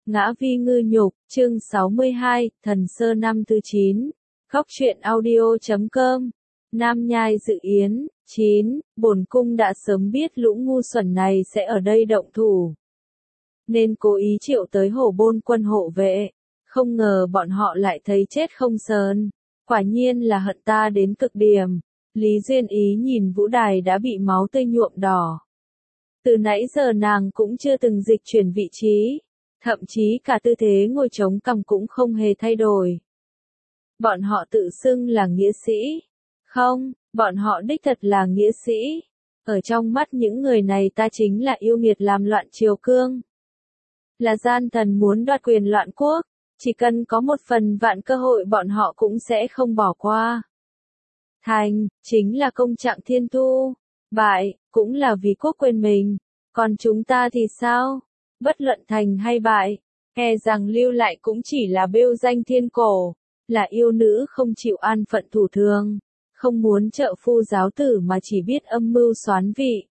Ngã vi ngư nhục, chương 62, Thần Sơ năm thứ 9. Góc truyện audio.com. Nam Nhai dự yến, 9. Bổn cung đã sớm biết lũ ngu xuẩn này sẽ ở đây động thủ, nên cố ý triệu tới Hổ Bôn quân hộ vệ. Không ngờ bọn họ lại thấy chết không sờn. Quả nhiên là hận ta đến cực điểm. Lý Duyên Ý nhìn vũ đài đã bị máu tươi nhuộm đỏ. Từ nãy giờ nàng cũng chưa từng dịch chuyển vị trí. Thậm chí cả tư thế ngồi chống cằm cũng không hề thay đổi. Bọn họ tự xưng là nghĩa sĩ. Không, bọn họ đích thật là nghĩa sĩ. Ở trong mắt những người này ta chính là yêu nghiệt làm loạn triều cương. Là gian thần muốn đoạt quyền loạn quốc. Chỉ cần có một phần vạn cơ hội bọn họ cũng sẽ không bỏ qua. Thành, chính là công trạng thiên thu. Bại, cũng là vì quốc quên mình. Còn chúng ta thì sao? Bất luận thành hay bại, e rằng lưu lại cũng chỉ là bêu danh thiên cổ, là yêu nữ không chịu an phận thủ thường, không muốn trợ phu giáo tử mà chỉ biết âm mưu soán vị.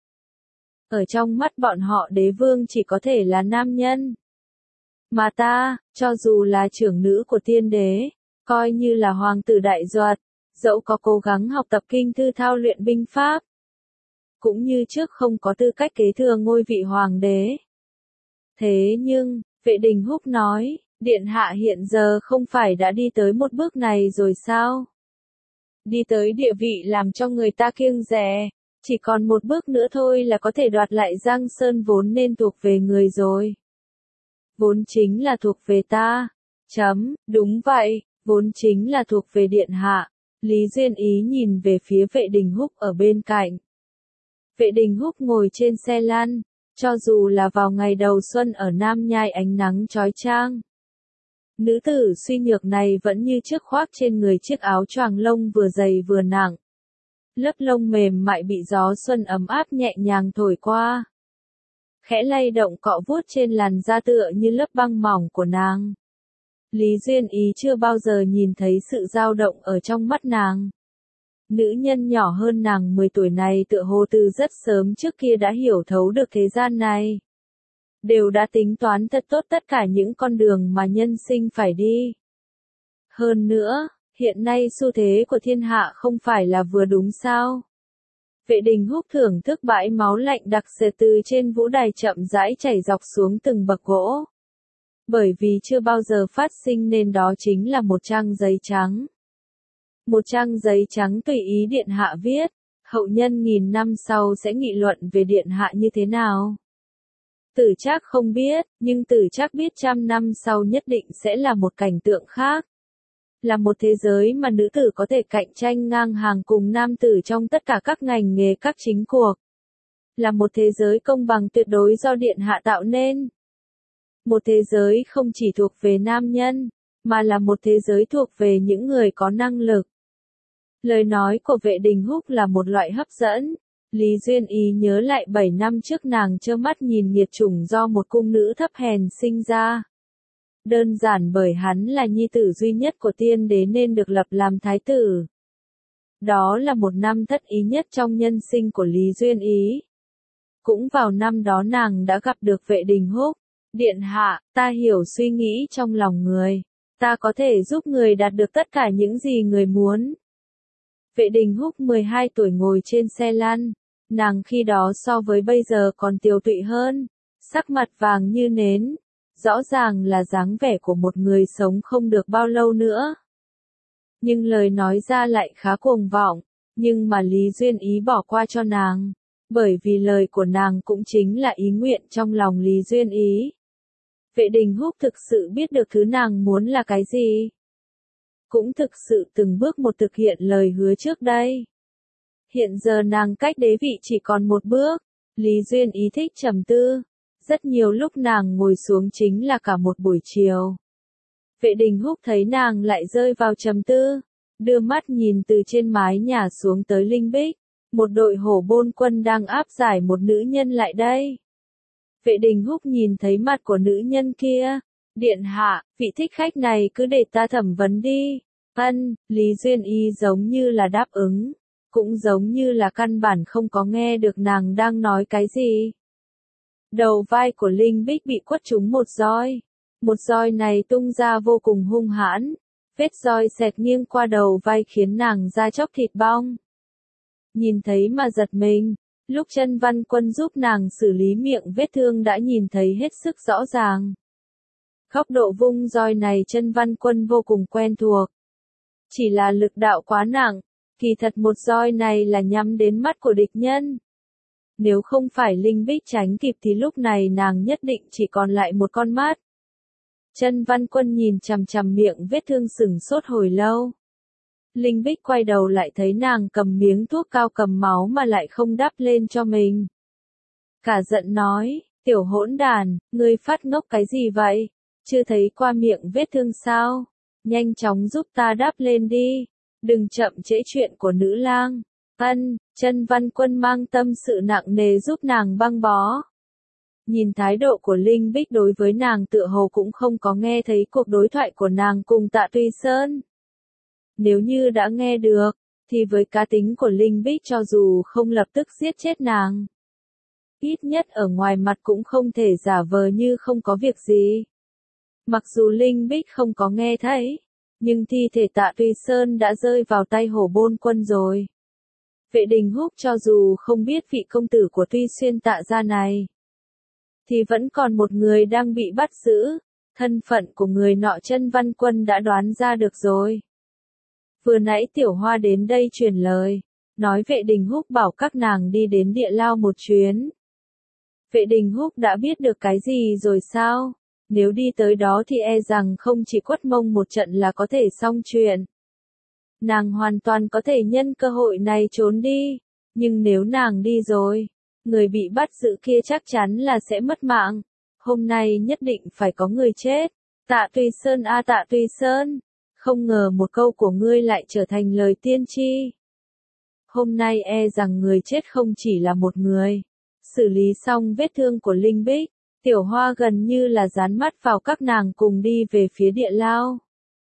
Ở trong mắt bọn họ đế vương chỉ có thể là nam nhân. Mà ta, cho dù là trưởng nữ của tiên đế, coi như là hoàng tử đại duật, dẫu có cố gắng học tập kinh thư thao luyện binh pháp, cũng như trước không có tư cách kế thừa ngôi vị hoàng đế. Thế nhưng, Vệ Đình Húc nói, điện hạ hiện giờ không phải đã đi tới một bước này rồi sao? Đi tới địa vị làm cho người ta kiêng dè, chỉ còn một bước nữa thôi là có thể đoạt lại Giang Sơn vốn nên thuộc về người rồi. Vốn chính là thuộc về ta. Đúng vậy, vốn chính là thuộc về điện hạ. Lý Duyên Ý nhìn về phía Vệ Đình Húc ở bên cạnh. Vệ Đình Húc ngồi trên xe lăn. Cho dù là vào ngày đầu xuân ở Nam Nhai ánh nắng chói chang, nữ tử suy nhược này vẫn như trước khoác trên người chiếc áo choàng lông vừa dày vừa nặng. Lớp lông mềm mại bị gió xuân ấm áp nhẹ nhàng thổi qua, khẽ lay động cọ vuốt trên làn da tựa như lớp băng mỏng của nàng. Lý Duyên Ý chưa bao giờ nhìn thấy sự dao động ở trong mắt nàng. Nữ nhân nhỏ hơn nàng 10 tuổi này tựa hồ từ rất sớm trước kia đã hiểu thấu được thế gian này. Đều đã tính toán thật tốt tất cả những con đường mà nhân sinh phải đi. Hơn nữa, hiện nay xu thế của thiên hạ không phải là vừa đúng sao? Vệ Đình Húc thưởng thức bãi máu lạnh đặc sệt từ trên vũ đài chậm rãi chảy dọc xuống từng bậc gỗ. Bởi vì chưa bao giờ phát sinh nên đó chính là một trang giấy trắng. Một trang giấy trắng tùy ý điện hạ viết, hậu nhân nghìn năm sau sẽ nghị luận về điện hạ như thế nào. Tử Trác không biết, nhưng Tử Trác biết 100 năm sau nhất định sẽ là một cảnh tượng khác. Là một thế giới mà nữ tử có thể cạnh tranh ngang hàng cùng nam tử trong tất cả các ngành nghề các chính cuộc. Là một thế giới công bằng tuyệt đối do điện hạ tạo nên. Một thế giới không chỉ thuộc về nam nhân, mà là một thế giới thuộc về những người có năng lực. Lời nói của Vệ Đình Húc là một loại hấp dẫn. Lý Duyên Ý nhớ lại 7 năm trước nàng trơ mắt nhìn nghiệt chủng do một cung nữ thấp hèn sinh ra. Đơn giản bởi hắn là nhi tử duy nhất của tiên đế nên được lập làm thái tử. Đó là một năm thất ý nhất trong nhân sinh của Lý Duyên Ý. Cũng vào năm đó nàng đã gặp được Vệ Đình Húc. Điện hạ, ta hiểu suy nghĩ trong lòng người. Ta có thể giúp người đạt được tất cả những gì người muốn. Vệ Đình Húc 12 tuổi ngồi trên xe lăn, nàng khi đó so với bây giờ còn tiều tụy hơn, sắc mặt vàng như nến, rõ ràng là dáng vẻ của một người sống không được bao lâu nữa. Nhưng lời nói ra lại khá cuồng vọng, nhưng mà Lý Duyên Ý bỏ qua cho nàng, bởi vì lời của nàng cũng chính là ý nguyện trong lòng Lý Duyên Ý. Vệ Đình Húc thực sự biết được thứ nàng muốn là cái gì. Cũng thực sự từng bước một thực hiện lời hứa trước đây. Hiện giờ nàng cách đế vị chỉ còn một bước. Lý Duyên Ý thích trầm tư. Rất nhiều lúc nàng ngồi xuống chính là cả một buổi chiều. Vệ Đình Húc thấy nàng lại rơi vào trầm tư, đưa mắt nhìn từ trên mái nhà xuống tới Linh Bích. Một đội Hổ Bôn quân đang áp giải một nữ nhân lại đây. Vệ Đình Húc nhìn thấy mặt của nữ nhân kia. Điện hạ, vị thích khách này cứ để ta thẩm vấn đi. Lý Duyên Ý giống như là đáp ứng, cũng giống như là căn bản không có nghe được nàng đang nói cái gì. Đầu vai của Linh Bích bị quất trúng một roi. Một roi này tung ra vô cùng hung hãn, vết roi xẹt nghiêng qua đầu vai khiến nàng da chóc thịt bong. Nhìn thấy mà giật mình, lúc Chân Văn Quân giúp nàng xử lý miệng vết thương đã nhìn thấy hết sức rõ ràng. Góc độ vung roi này Chân Văn Quân vô cùng quen thuộc. Chỉ là lực đạo quá nặng, kỳ thật một roi này là nhắm đến mắt của địch nhân. Nếu không phải Linh Bích tránh kịp thì lúc này nàng nhất định chỉ còn lại một con mắt. Chân Văn Quân nhìn chằm chằm miệng vết thương sửng sốt hồi lâu. Linh Bích quay đầu lại thấy nàng cầm miếng thuốc cao cầm máu mà lại không đắp lên cho mình. Cả giận nói, tiểu hỗn đàn, ngươi phát ngốc cái gì vậy? Chưa thấy qua miệng vết thương sao? Nhanh chóng giúp ta đắp lên đi. Đừng chậm trễ chuyện của nữ lang. Chân Văn Quân mang tâm sự nặng nề giúp nàng băng bó. Nhìn thái độ của Linh Bích đối với nàng tựa hồ cũng không có nghe thấy cuộc đối thoại của nàng cùng Tạ Tuy Sơn. Nếu như đã nghe được, thì với cá tính của Linh Bích cho dù không lập tức giết chết nàng, ít nhất ở ngoài mặt cũng không thể giả vờ như không có việc gì. Mặc dù Linh Bích không có nghe thấy, nhưng thi thể Tạ Tuy Sơn đã rơi vào tay Hổ Bôn Quân rồi. Vệ Đình Húc cho dù không biết vị công tử của Tuy Xuyên Tạ gia này, thì vẫn còn một người đang bị bắt giữ, thân phận của người nọ Chân Văn Quân đã đoán ra được rồi. Vừa nãy Tiểu Hoa đến đây truyền lời, nói Vệ Đình Húc bảo các nàng đi đến địa lao một chuyến. Vệ Đình Húc đã biết được cái gì rồi sao? Nếu đi tới đó thì e rằng không chỉ quất mông một trận là có thể xong chuyện. Nàng hoàn toàn có thể nhân cơ hội này trốn đi, nhưng nếu nàng đi rồi, người bị bắt giữ kia chắc chắn là sẽ mất mạng. Hôm nay nhất định phải có người chết. Tạ Tuy Sơn a Tạ Tuy Sơn, không ngờ một câu của ngươi lại trở thành lời tiên tri. Hôm nay e rằng người chết không chỉ là một người. Xử lý xong vết thương của Linh Bích, Tiểu Hoa gần như là dán mắt vào các nàng cùng đi về phía địa lao.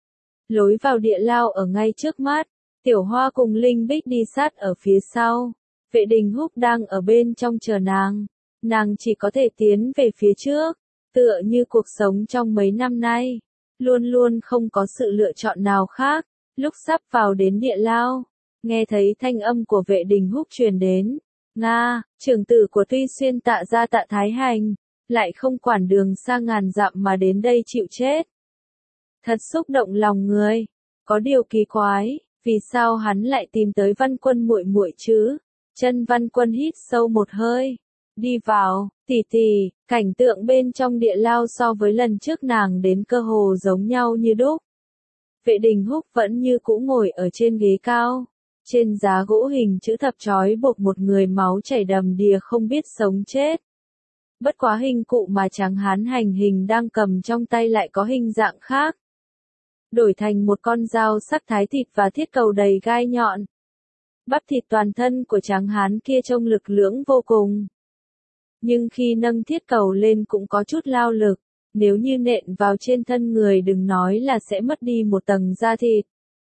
Lối vào địa lao ở ngay trước mắt, Tiểu Hoa cùng Linh Bích đi sát ở phía sau. Vệ Đình Húc đang ở bên trong chờ nàng chỉ có thể tiến về phía trước, tựa như cuộc sống trong mấy năm nay, luôn luôn không có sự lựa chọn nào khác. Lúc sắp vào đến địa lao, nghe thấy thanh âm của Vệ Đình Húc truyền đến, Nga, trưởng tử của Tuy Xuyên Tạ gia Tạ Thái Hành, lại không quản đường xa ngàn dặm mà đến đây chịu chết. Thật xúc động lòng người, có điều kỳ quái, vì sao hắn lại tìm tới Văn Quân muội muội chứ? Chân Văn Quân hít sâu một hơi, đi vào, tỷ tỷ, cảnh tượng bên trong địa lao so với lần trước nàng đến cơ hồ giống nhau như đúc. Vệ Đình Húc vẫn như cũ ngồi ở trên ghế cao, trên giá gỗ hình chữ thập trói buộc một người máu chảy đầm đìa không biết sống chết. Bất quá hình cụ mà Tráng Hán hành hình đang cầm trong tay lại có hình dạng khác. Đổi thành một con dao sắc thái thịt và thiết cầu đầy gai nhọn. Bắp thịt toàn thân của Tráng Hán kia trông lực lưỡng vô cùng. Nhưng khi nâng thiết cầu lên cũng có chút lao lực, nếu như nện vào trên thân người đừng nói là sẽ mất đi một tầng da thịt,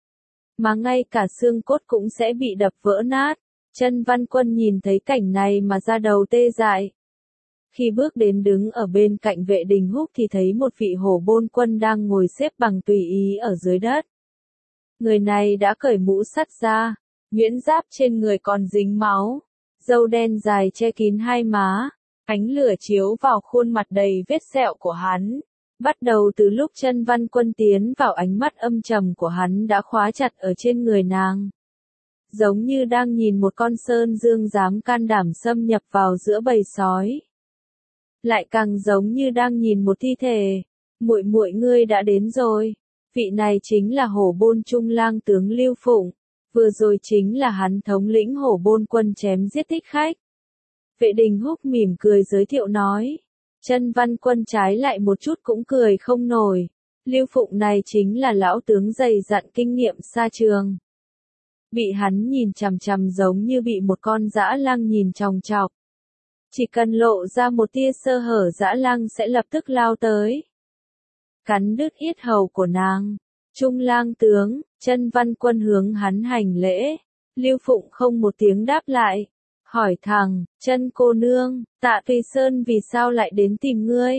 mà ngay cả xương cốt cũng sẽ bị đập vỡ nát. Chân Văn Quân nhìn thấy cảnh này mà da đầu tê dại. Khi bước đến đứng ở bên cạnh Vệ Đình Húc thì thấy một vị Hổ Bôn Quân đang ngồi xếp bằng tùy ý ở dưới đất. Người này đã cởi mũ sắt ra, nhuyễn giáp trên người còn dính máu, râu đen dài che kín hai má, ánh lửa chiếu vào khuôn mặt đầy vết sẹo của hắn. Bắt đầu từ lúc Chân Văn Quân tiến vào, ánh mắt âm trầm của hắn đã khóa chặt ở trên người nàng. Giống như đang nhìn một con sơn dương dám can đảm xâm nhập vào giữa bầy sói. Lại càng giống như đang nhìn một thi thể. Muội muội ngươi đã đến rồi. Vị này chính là Hổ Bôn Trung lang tướng Lưu Phụng. Vừa rồi chính là hắn thống lĩnh Hổ Bôn Quân chém giết thích khách. Vệ Đình Húc mỉm cười giới thiệu nói. Chân Văn Quân trái lại một chút cũng cười không nổi. Lưu Phụng này chính là lão tướng dày dặn kinh nghiệm xa trường. Bị hắn nhìn chằm chằm giống như bị một con dã lang nhìn chòng chọc. Chỉ cần lộ ra một tia sơ hở dã lang sẽ lập tức lao tới. Cắn đứt yết hầu của nàng. Trung lang tướng, Chân Văn Quân hướng hắn hành lễ. Lưu Phụng không một tiếng đáp lại. Hỏi thẳng, Chân cô nương, Tạ Tùy Sơn vì sao lại đến tìm ngươi?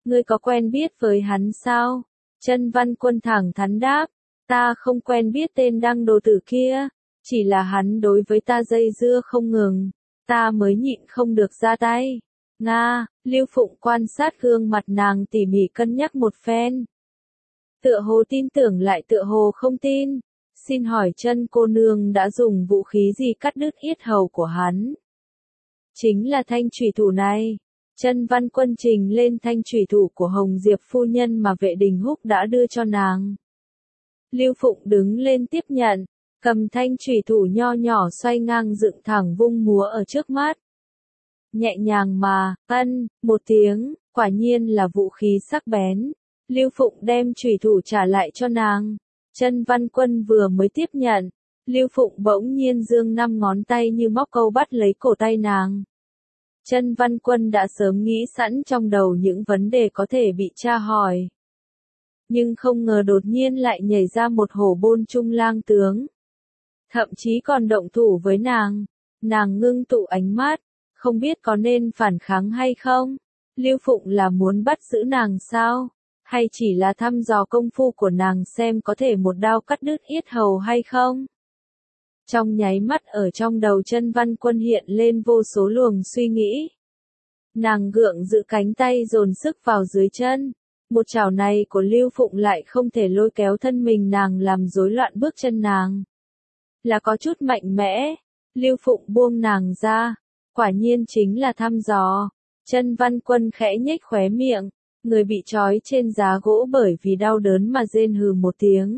Ngươi có quen biết với hắn sao? Chân Văn Quân thẳng thắn đáp, ta không quen biết tên đăng đồ tử kia, chỉ là hắn đối với ta dây dưa không ngừng, ta mới nhịn không được ra tay. Nga, Lưu Phụng quan sát gương mặt nàng tỉ mỉ cân nhắc một phen. Tựa hồ tin tưởng lại tựa hồ không tin. Xin hỏi chân cô nương đã dùng vũ khí gì cắt đứt yết hầu của hắn? Chính là thanh chủy thủ này. Chân Văn Quân trình lên thanh chủy thủ của Hồng Diệp phu nhân mà Vệ Đình Húc đã đưa cho nàng. Lưu Phụng đứng lên tiếp nhận, cầm thanh chủy thủ nho nhỏ xoay ngang dựng thẳng vung múa ở trước mắt. Nhẹ nhàng mà, một tiếng, quả nhiên là vũ khí sắc bén. Lưu Phụng đem chủy thủ trả lại cho nàng. Chân Văn Quân vừa mới tiếp nhận, Lưu Phụng bỗng nhiên giương 5 ngón tay như móc câu bắt lấy cổ tay nàng. Chân Văn Quân đã sớm nghĩ sẵn trong đầu những vấn đề có thể bị tra hỏi. Nhưng không ngờ đột nhiên lại nhảy ra một hổ bôn trung lang tướng. Thậm chí còn động thủ với nàng. Nàng ngưng tụ ánh mắt, không biết có nên phản kháng hay không. Lưu Phụng là muốn bắt giữ nàng sao? Hay chỉ là thăm dò công phu của nàng xem có thể một đao cắt đứt yết hầu hay không? Trong nháy mắt ở trong đầu Chân Văn Quân hiện lên vô số luồng suy nghĩ. Nàng gượng giữ cánh tay dồn sức vào dưới chân. Một chảo này của Lưu Phụng lại không thể lôi kéo thân mình nàng làm rối loạn bước chân nàng. Là có chút mạnh mẽ. Lưu Phụng buông nàng ra. Quả nhiên chính là thăm dò. Chân Văn Quân khẽ nhếch khóe miệng. Người bị trói trên giá gỗ bởi vì đau đớn mà rên hừ một tiếng.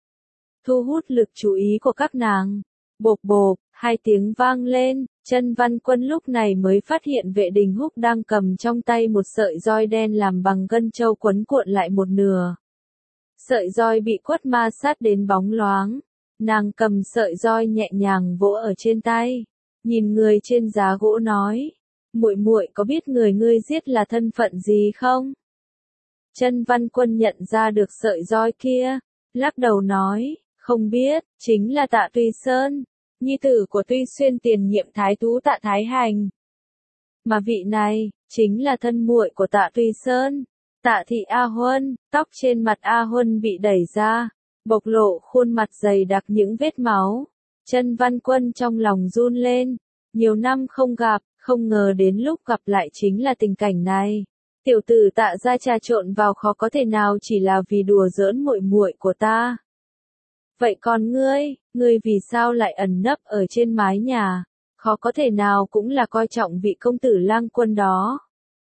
Thu hút lực chú ý của các nàng. Bộp bộp, 2 tiếng vang lên, Chân Văn Quân lúc này mới phát hiện Vệ Đình Húc đang cầm trong tay một sợi roi đen làm bằng gân châu quấn cuộn lại một nửa. Sợi roi bị quất ma sát đến bóng loáng. Nàng cầm sợi roi nhẹ nhàng vỗ ở trên tay. Nhìn người trên giá gỗ nói. Muội muội có biết người ngươi giết là thân phận gì không? Chân Văn Quân nhận ra được sợi roi kia. Lắc đầu nói, không biết, chính là Tạ Tùy Sơn. Nhi tử của Tuy Xuyên tiền nhiệm thái thú Tạ Thái Hành. Mà vị này, chính là thân muội của Tạ Tùy Sơn. Tạ Thị A Huân, tóc trên mặt A Huân bị đẩy ra, bộc lộ khuôn mặt dày đặc những vết máu. Chân Văn Quân trong lòng run lên, nhiều năm không gặp, không ngờ đến lúc gặp lại chính là tình cảnh này. Tiểu tử Tạ gia trà trộn vào khó có thể nào chỉ là vì đùa giỡn muội muội của ta. Vậy còn ngươi vì sao lại ẩn nấp ở trên mái nhà, khó có thể nào cũng là coi trọng vị công tử Lang Quân đó.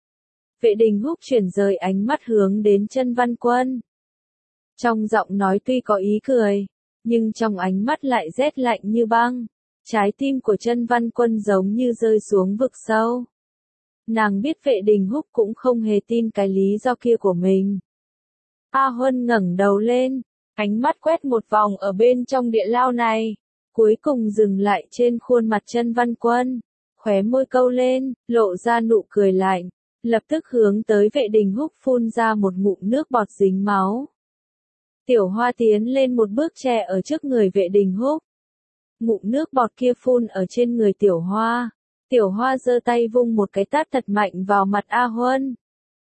Vệ Đình Húc chuyển rời ánh mắt hướng đến Chân Văn Quân. Trong giọng nói tuy có ý cười, nhưng trong ánh mắt lại rét lạnh như băng. Trái tim của Chân Văn Quân giống như rơi xuống vực sâu. Nàng biết Vệ Đình Húc cũng không hề tin cái lý do kia của mình. A Huân ngẩng đầu lên, ánh mắt quét một vòng ở bên trong địa lao này, cuối cùng dừng lại trên khuôn mặt Chân Văn Quân, khóe môi câu lên, lộ ra nụ cười lạnh, lập tức hướng tới Vệ Đình Húc phun ra một ngụm nước bọt dính máu. Tiểu Hoa tiến lên một bước che ở trước người Vệ Đình Húc. Ngụm nước bọt kia phun ở trên người Tiểu Hoa. Tiểu Hoa giơ tay vung một cái tát thật mạnh vào mặt A Huân.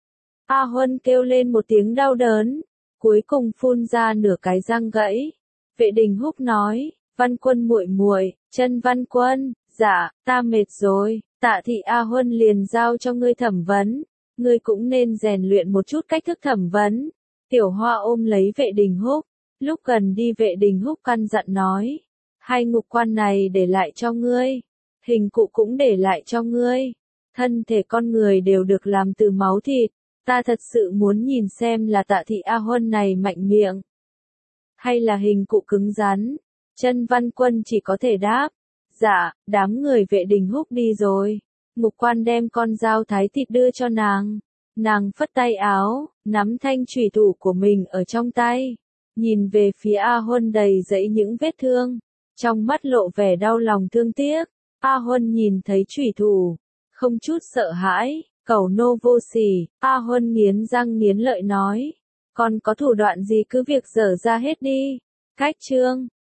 A Huân kêu lên một tiếng đau đớn, cuối cùng phun ra nửa cái răng gãy. Vệ Đình Húc nói, Văn Quân muội muội, Chân Văn Quân, dạ, ta mệt rồi, Tạ Thị A Huân liền giao cho ngươi thẩm vấn, ngươi cũng nên rèn luyện một chút cách thức thẩm vấn. Tiểu Hoa ôm lấy Vệ Đình Húc, lúc gần đi Vệ Đình Húc căn dặn nói, 2 ngục quan này để lại cho ngươi, hình cụ cũng để lại cho ngươi, thân thể con người đều được làm từ máu thịt, ta thật sự muốn nhìn xem là Tạ Thị A Huân này mạnh miệng, hay là hình cụ cứng rắn. Chân Văn Quân chỉ có thể đáp, dạ, đám người Vệ Đình Húc đi rồi, ngục quan đem con dao thái thịt đưa cho nàng. Nàng phất tay áo, nắm thanh chủy thủ của mình ở trong tay, nhìn về phía A Huân đầy dẫy những vết thương, trong mắt lộ vẻ đau lòng thương tiếc. A Huân nhìn thấy chủy thủ, không chút sợ hãi, cẩu nô vô sỉ. A Huân nghiến răng nghiến lợi nói, còn có thủ đoạn gì cứ việc dở ra hết đi. Cách chương